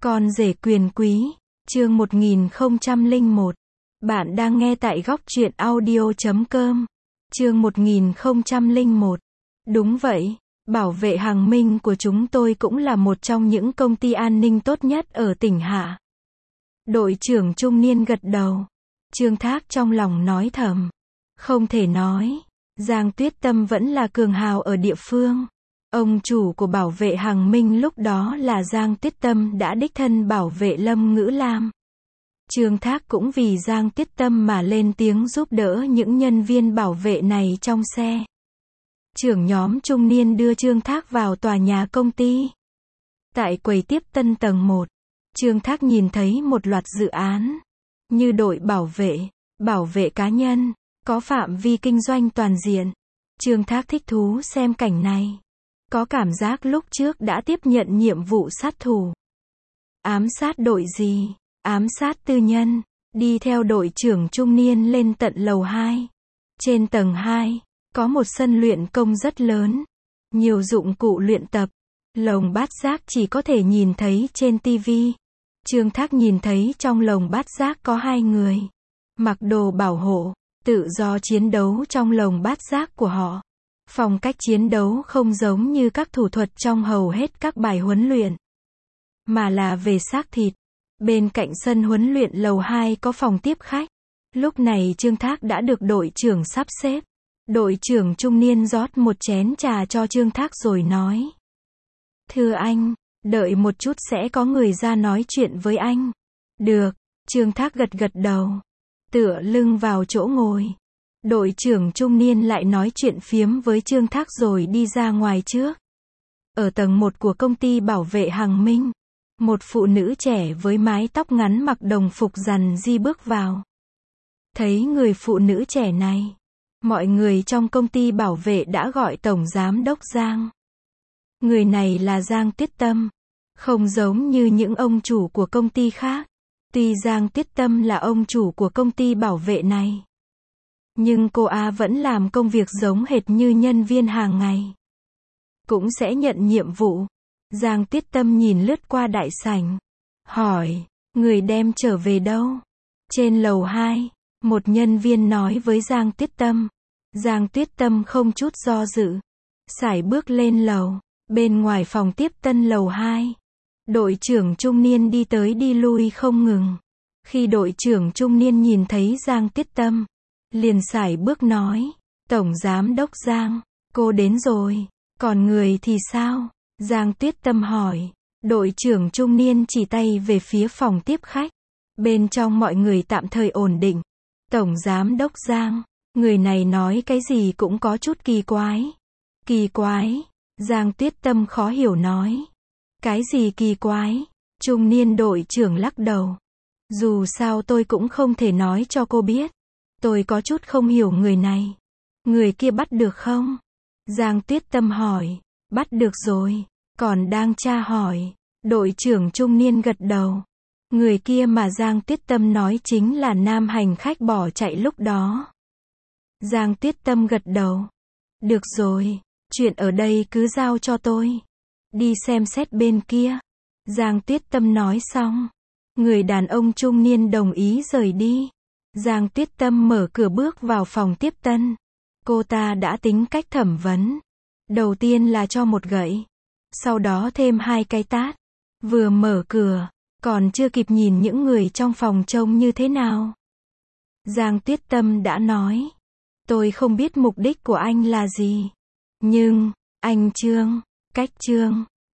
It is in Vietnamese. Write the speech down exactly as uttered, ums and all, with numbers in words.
Con rể quyền quý, chương một nghìn không trăm lẻ một. Bạn đang nghe tại góc truyện audio chấm com. Chương một nghìn không trăm lẻ một. Đúng vậy, Bảo vệ Hằng Minh của chúng tôi cũng là một trong những công ty an ninh tốt nhất ở tỉnh Hạ. Đội trưởng trung niên gật đầu. Trương Thác trong lòng nói thầm. Không thể nói, Giang Tuyết Tâm vẫn là cường hào ở địa phương. Ông chủ của Bảo vệ Hằng Minh lúc đó là Giang Tuyết Tâm đã đích thân bảo vệ Lâm Ngữ Lam. Trương Thác cũng vì Giang Tuyết Tâm mà lên tiếng giúp đỡ những nhân viên bảo vệ này trong xe. Trưởng nhóm trung niên đưa Trương Thác vào tòa nhà công ty. Tại quầy tiếp tân tầng một, Trương Thác nhìn thấy một loạt dự án, như đội bảo vệ, bảo vệ cá nhân, có phạm vi kinh doanh toàn diện. Trương Thác thích thú xem cảnh này. Có cảm giác lúc trước đã tiếp nhận nhiệm vụ sát thủ. Ám sát đội gì? Ám sát tư nhân. Đi theo đội trưởng trung niên lên tận lầu hai. Trên tầng hai, có một sân luyện công rất lớn. Nhiều dụng cụ luyện tập. Lồng bát giác chỉ có thể nhìn thấy trên tivi. Trương Thác nhìn thấy trong lồng bát giác có hai người. Mặc đồ bảo hộ, tự do chiến đấu trong lồng bát giác của họ. Phong cách chiến đấu không giống như các thủ thuật trong hầu hết các bài huấn luyện, mà là về xác thịt. Bên cạnh sân huấn luyện lầu hai có phòng tiếp khách. Lúc này Trương Thác đã được đội trưởng sắp xếp. Đội trưởng trung niên rót một chén trà cho Trương Thác rồi nói. Thưa anh, đợi một chút sẽ có người ra nói chuyện với anh. Được, Trương Thác gật gật đầu. Tựa lưng vào chỗ ngồi. Đội trưởng trung niên lại nói chuyện phiếm với Trương Thác rồi đi ra ngoài trước. Ở tầng một của công ty bảo vệ Hằng Minh, một phụ nữ trẻ với mái tóc ngắn mặc đồng phục rằn di bước vào. Thấy người phụ nữ trẻ này, mọi người trong công ty bảo vệ đã gọi Tổng Giám đốc Giang. Người này là Giang Tuyết Tâm, không giống như những ông chủ của công ty khác. Tuy Giang Tuyết Tâm là ông chủ của công ty bảo vệ này, nhưng cô A vẫn làm công việc giống hệt như nhân viên hàng ngày. Cũng sẽ nhận nhiệm vụ. Giang Tuyết Tâm nhìn lướt qua đại sảnh. Hỏi, người đem trở về đâu? Trên lầu hai, một nhân viên nói với Giang Tuyết Tâm. Giang Tuyết Tâm không chút do dự. Sải bước lên lầu. Bên ngoài phòng tiếp tân lầu hai, đội trưởng trung niên đi tới đi lui không ngừng. Khi đội trưởng trung niên nhìn thấy Giang Tuyết Tâm, liền sải bước nói, Tổng Giám đốc Giang, cô đến rồi, còn người thì sao? Giang Tuyết Tâm hỏi. Đội trưởng trung niên chỉ tay về phía phòng tiếp khách. Bên trong mọi người tạm thời ổn định. Tổng Giám đốc Giang, người này nói cái gì cũng có chút kỳ quái. Kỳ quái? Giang Tuyết Tâm khó hiểu nói. Cái gì kỳ quái? Trung niên đội trưởng lắc đầu. Dù sao tôi cũng không thể nói cho cô biết. Tôi có chút không hiểu người này. Người kia bắt được không? Giang Tuyết Tâm hỏi. Bắt được rồi. Còn đang tra hỏi. Đội trưởng trung niên gật đầu. Người kia mà Giang Tuyết Tâm nói chính là nam hành khách bỏ chạy lúc đó. Giang Tuyết Tâm gật đầu. Được rồi. Chuyện ở đây cứ giao cho tôi. Đi xem xét bên kia. Giang Tuyết Tâm nói xong. Người đàn ông trung niên đồng ý rời đi. Giang Tuyết Tâm mở cửa bước vào phòng tiếp tân. Cô ta đã tính cách thẩm vấn. Đầu tiên là cho một gậy. Sau đó thêm hai cái tát. Vừa mở cửa, còn chưa kịp nhìn những người trong phòng trông như thế nào. Giang Tuyết Tâm đã nói. Tôi không biết mục đích của anh là gì. Nhưng, anh Trương, cách Trương,